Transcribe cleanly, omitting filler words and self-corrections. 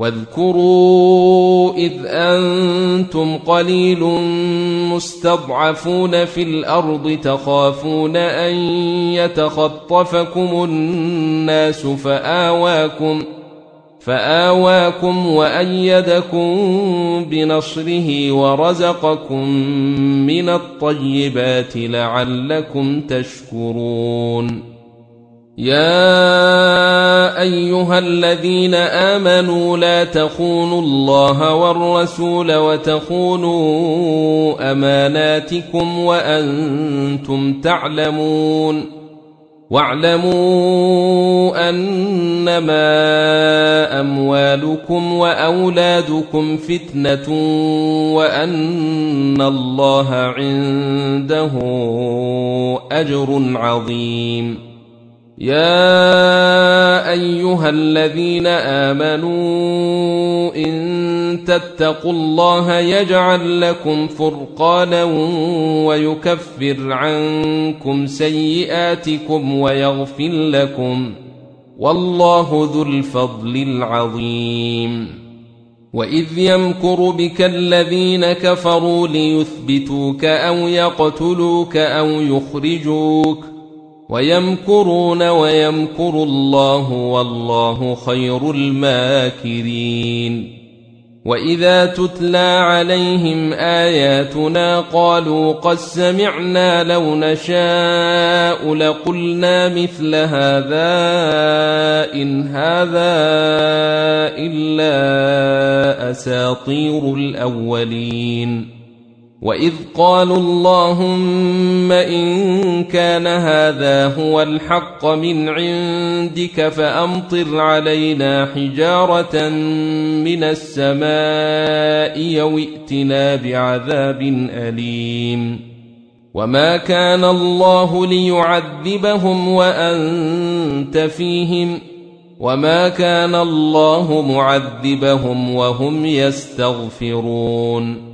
واذكروا إذ أنتم قليل مستضعفون في الأرض تخافون أن يتخطفكم الناس فآواكم وأيدكم بنصره ورزقكم من الطيبات لعلكم تشكرون. يا أيها الذين آمنوا لا تخونوا الله والرسول وتخونوا أماناتكم وأنتم تعلمون. واعلموا أنما أموالكم وأولادكم فتنة وأن الله عنده أجر عظيم. يا أيها الذين آمنوا إن تتقوا الله يجعل لكم فرقانا ويكفر عنكم سيئاتكم ويغفر لكم والله ذو الفضل العظيم. وإذ يمكر بك الذين كفروا ليثبتوك أو يقتلوك أو يخرجوك ويمكرون ويمكر الله والله خير الماكرين. وإذا تتلى عليهم آياتنا قالوا قد سمعنا لو نشاء لقلنا مثل هذا إن هذا إلا أساطير الأولين. وإذ قالوا اللهم إن كان هذا هو الحق من عندك فأمطر علينا حجارة من السماء أو ائتنا بعذاب أليم. وما كان الله ليعذبهم وأنت فيهم وما كان الله معذبهم وهم يستغفرون.